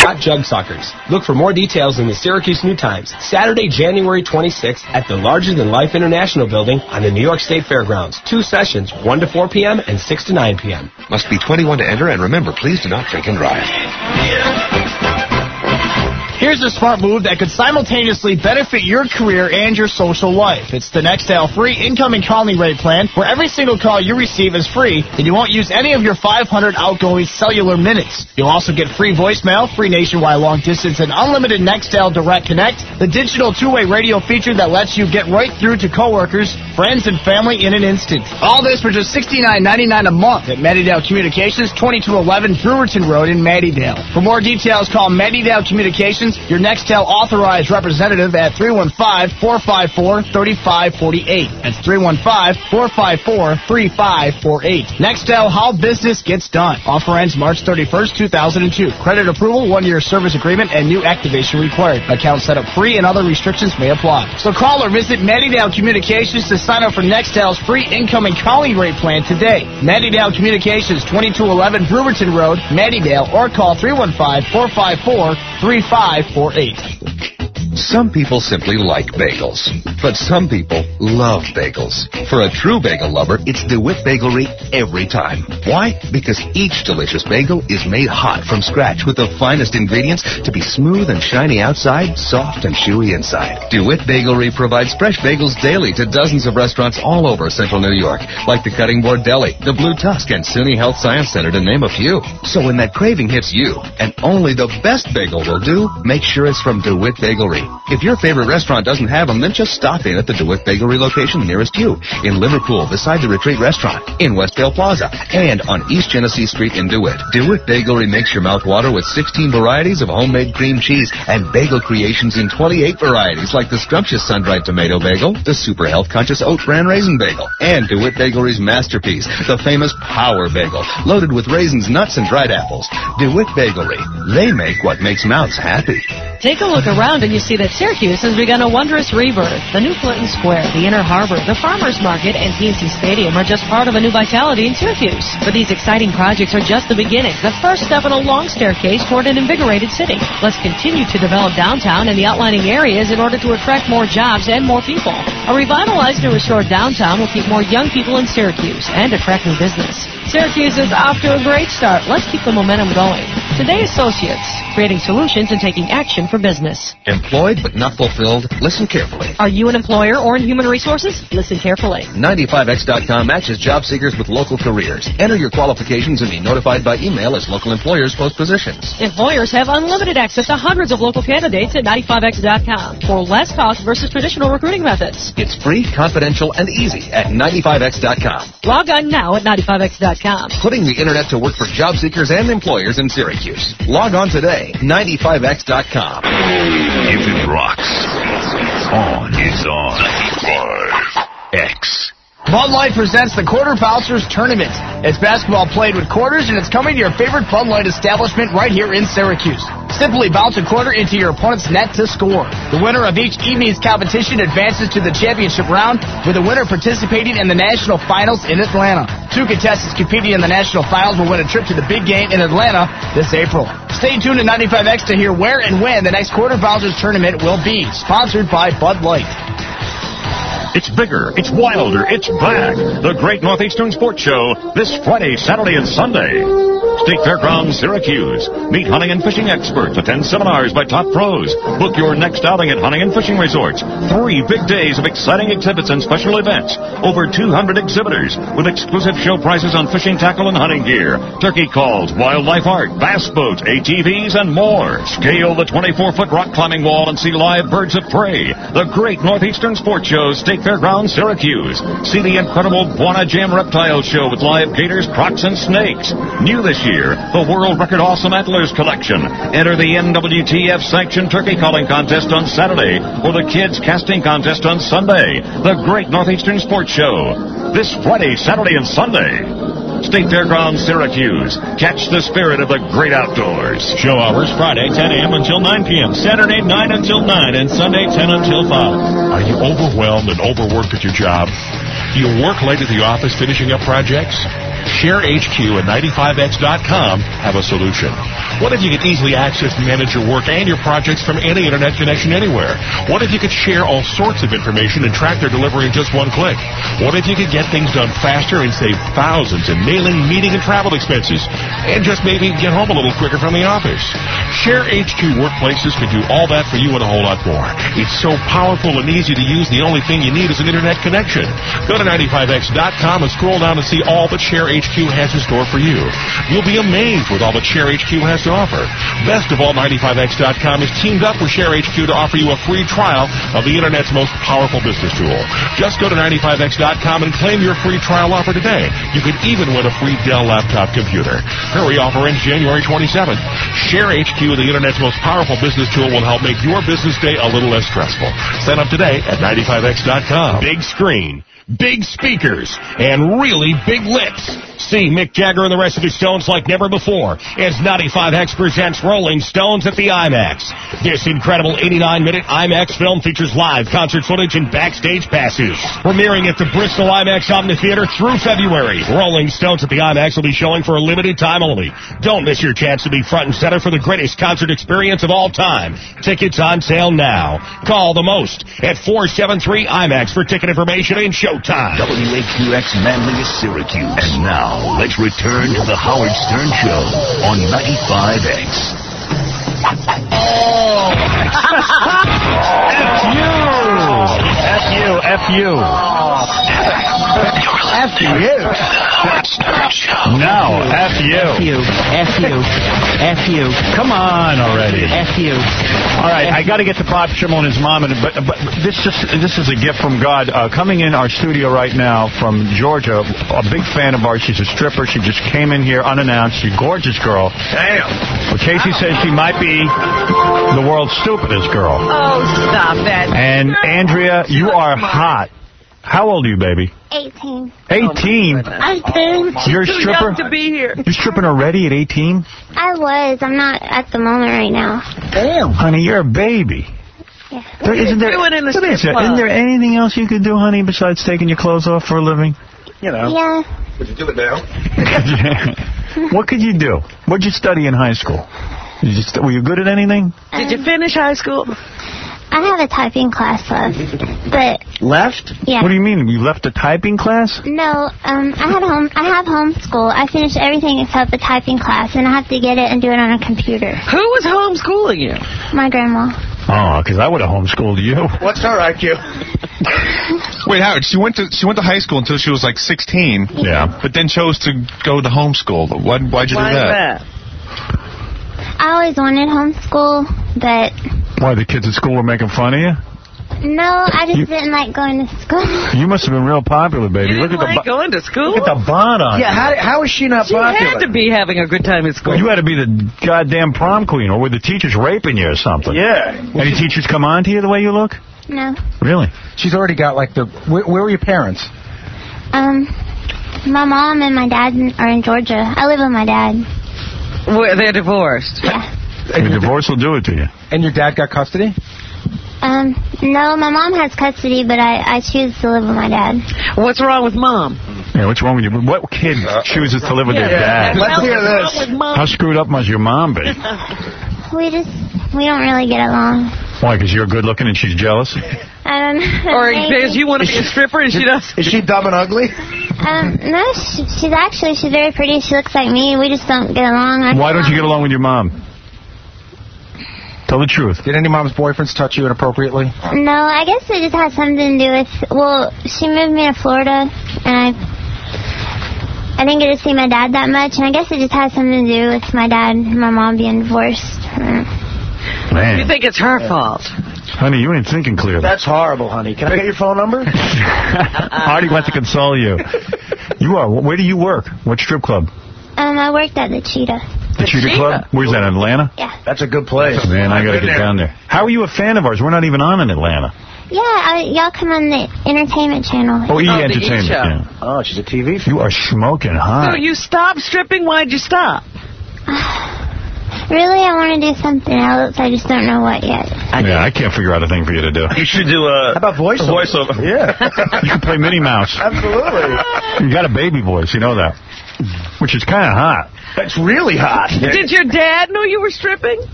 Hot Jug Suckers. Look for more details in the Syracuse New Times, Saturday, January 26th at the Larger Than Life International Building on the New York State Fairgrounds. 2 sessions, 1 to 4 p.m. and 6 to 9 p.m. Must be 21 to enter, and remember, please do not drink and drive. Here's a smart move that could simultaneously benefit your career and your social life. It's the Nextel free incoming calling rate plan, where every single call you receive is free, and you won't use any of your 500 outgoing cellular minutes. You'll also get free voicemail, free nationwide long distance, and unlimited Nextel Direct Connect, the digital two-way radio feature that lets you get right through to coworkers, friends, and family in an instant. All this for just $69.99 a month at Mattydale Communications, 2211 Brewerton Road in Mattydale. For more details, call Mattydale Communications, your Nextel authorized representative at 315-454-3548. That's 315-454-3548. Nextel, how business gets done. Offer ends March 31st, 2002. Credit approval, 1-year service agreement, and new activation required. Account setup free and other restrictions may apply. So call or visit Mattydale Communications to sign up for Nextel's free incoming calling rate plan today. Mattydale Communications, 2211 Brewerton Road, Mattydale, or call 315-454-3548. Some people simply like bagels, but some people love bagels. For a true bagel lover, it's DeWitt Bagelry every time. Why? Because each delicious bagel is made hot from scratch with the finest ingredients to be smooth and shiny outside, soft and chewy inside. DeWitt Bagelry provides fresh bagels daily to dozens of restaurants all over central New York, like the Cutting Board Deli, the Blue Tusk, and SUNY Health Science Center, to name a few. So when that craving hits you, and only the best bagel will do, make sure it's from DeWitt Bagelry. If your favorite restaurant doesn't have them, then just stop in at the DeWitt Bagelry location nearest you, in Liverpool beside the Retreat Restaurant, in Westdale Plaza, and on East Genesee Street in DeWitt. DeWitt Bagelry makes your mouth water with 16 varieties of homemade cream cheese and bagel creations in 28 varieties, like the scrumptious sun-dried tomato bagel, the super health-conscious oat bran raisin bagel, and DeWitt Bagelry's masterpiece, the famous Power Bagel, loaded with raisins, nuts, and dried apples. DeWitt Bagelry. They make what makes mouths happy. Take a look around and you see that Syracuse has begun a wondrous rebirth. The new Clinton Square, the Inner Harbor, the Farmers Market, and PNC Stadium are just part of a new vitality in Syracuse. But these exciting projects are just the beginning, the first step in a long staircase toward an invigorated city. Let's continue to develop downtown and the outlining areas in order to attract more jobs and more people. A revitalized and restored downtown will keep more young people in Syracuse and attract new business. Syracuse is off to a great start. Let's keep the momentum going. Today Associates, creating solutions and taking action for business. Employed but not fulfilled? Listen carefully. Are you an employer or in human resources? Listen carefully. 95X.com matches job seekers with local careers. Enter your qualifications and be notified by email as local employers post positions. Employers have unlimited access to hundreds of local candidates at 95X.com for less cost versus traditional recruiting methods. It's free, confidential, and easy at 95X.com. Log on now at 95X.com. Putting the internet to work for job seekers and employers in Syracuse. Log on today, 95X.com. If it rocks, it's on 95X. Bud Light presents the Quarter Bouncers Tournament. It's basketball played with quarters, and it's coming to your favorite Bud Light establishment right here in Syracuse. Simply bounce a quarter into your opponent's net to score. The winner of each evening's competition advances to the championship round, with the winner participating in the national finals in Atlanta. 2 contestants competing in the national finals will win a trip to the big game in Atlanta this April. Stay tuned to 95X to hear where and when the next Quarter Bouncers Tournament will be. Sponsored by Bud Light. It's bigger, it's wilder, it's back. The Great Northeastern Sports Show this Friday, Saturday, and Sunday. State Fairgrounds, Syracuse. Meet hunting and fishing experts. Attend seminars by top pros. Book your next outing at hunting and fishing resorts. 3 big days of exciting exhibits and special events. Over 200 exhibitors with exclusive show prices on fishing tackle and hunting gear, turkey calls, wildlife art, bass boats, ATVs, and more. Scale the 24-foot rock climbing wall and see live birds of prey. The Great Northeastern Sports Show, State Fairgrounds, Syracuse. See the incredible Buona Jam Reptile Show with live gators, crocs, and snakes. New this year, the World Record Awesome Antlers Collection. Enter the NWTF sanctioned turkey calling contest on Saturday or the Kids Casting Contest on Sunday. The Great Northeastern Sports Show. This Friday, Saturday, and Sunday. State Fairgrounds, Syracuse. Catch the spirit of the great outdoors. Show hours Friday 10 a.m. until 9 p.m. Saturday 9 until 9 and Sunday 10 until 5. Are you overwhelmed and overworked at your job? Do you work late at the office finishing up projects? Share HQ and 95X.com have a solution. What if you could easily access and manage your work and your projects from any internet connection anywhere? What if you could share all sorts of information and track their delivery in just one click? What if you could get things done faster and save thousands in mailing, meeting, and travel expenses? And just maybe get home a little quicker from the office. Share HQ Workplaces could do all that for you and a whole lot more. It's so powerful and easy to use, the only thing you need is an internet connection. Go to 95x.com and scroll down to see all that Share HQ has in store for you. You'll be amazed with all that Share HQ has to offer. Best of all, 95x.com is teamed up with Share HQ to offer you a free trial of the internet's most powerful business tool. Just go to 95x.com and claim your free trial offer today. You could even win a free Dell laptop computer. Hurry, offer ends January 27th. Share HQ, the internet's most powerful business tool, will help make your business day a little less stressful. Sign up today at 95x.com. Big screen, big speakers, and really big lips. See Mick Jagger and the rest of the Stones like never before as 95X presents Rolling Stones at the IMAX. This incredible 89-minute IMAX film features live concert footage and backstage passes. Premiering at the Bristol IMAX Omni Theater through February. Rolling Stones at the IMAX will be showing for a limited time only. Don't miss your chance to be front and center for the greatest concert experience of all time. Tickets on sale now. Call the most at 473-IMAX for ticket information and showtime. WAQX Manlius, Syracuse. And now, let's return to the Howard Stern Show on 95X. Oh! F you. No, F you. Come on already. F you. All right, I got to get to Pop Shimon and his mom, but this is a gift from God. Coming in our studio right now from Georgia, a big fan of ours. She's a stripper. She just came in here unannounced. She's a gorgeous girl. Damn. Well, Casey says she might be the world's stupidest girl. Oh, stop that. And Andrea, you are hot. How old are you, baby? 18. 18? You're a stripper? To be here. You're stripping already at 18? I was. I'm not at the moment right now. Damn. Honey, you're a baby. Yeah. Isn't there anything else you could do, honey, besides taking your clothes off for a living? You know. Yeah. Would you do it now? What could you do? What'd you study in high school? Were you good at anything? Did you finish high school? I have a typing class left, but... Left? Yeah. What do you mean? You left a typing class? No, I have homeschool. I finished everything except the typing class, and I have to get it and do it on a computer. Who was homeschooling you? My grandma. Oh, because I would have homeschooled you. What's her IQ? Wait, Howard, she went to high school until she was like 16. Yeah. But then chose to go to homeschool. Why'd you do that? I always wanted homeschool, but... Why, the kids at school were making fun of you? No, I just didn't like going to school. You must have been real popular, baby. You didn't like going to school? Look at the bond on Yeah, how is she not popular? She had to be having a good time at school. Well, you had to be the goddamn prom queen, or were the teachers raping you or something? Yeah. Any teachers come on to you the way you look? No. Really? She's already got, like, Where were your parents? My mom and my dad are in Georgia. I live with my dad. They're divorced? Yeah. And the divorce will do it to you. And your dad got custody? No, my mom has custody, but I choose to live with my dad. What's wrong with Mom? Yeah, what's wrong with you? What kid chooses to live with their dad? Let's hear this. How screwed up must your mom be? We don't really get along. Why, because you're good looking and she's jealous? I don't know. Or because you want to be a stripper and she does? Is she dumb and ugly? No, she's very pretty. She looks like me. We just don't get along. Why don't you get along with your mom? Tell the truth. Did any mom's boyfriends touch you inappropriately? No, I guess it just has something to do with... Well, she moved me to Florida, and I didn't get to see my dad that much, and I guess it just has something to do with my dad and my mom being divorced. Man. You think it's her fault? Honey, you ain't thinking clearly. That's horrible, honey. Can I get your phone number? Artie wants to console you. Where do you work? What strip club? I worked at the Cheetah. The Cheetah Club? Where's that, in Atlanta? Yeah. That's a good place. Man, I got to get down there. How are you a fan of ours? We're not even on in Atlanta. Yeah, y'all come on the entertainment channel. Oh, Entertainment Channel. Oh, she's a TV fan. You are smoking hot. So you stopped stripping? Why'd you stop? Really, I want to do something else. I just don't know what yet. Yeah, I can't figure out a thing for you to do. You should do How about voiceover? voiceover. Yeah. You can play Minnie Mouse. Absolutely. You got a baby voice, you know that. which is kind of hot. That's really hot. Did your dad know you were stripping?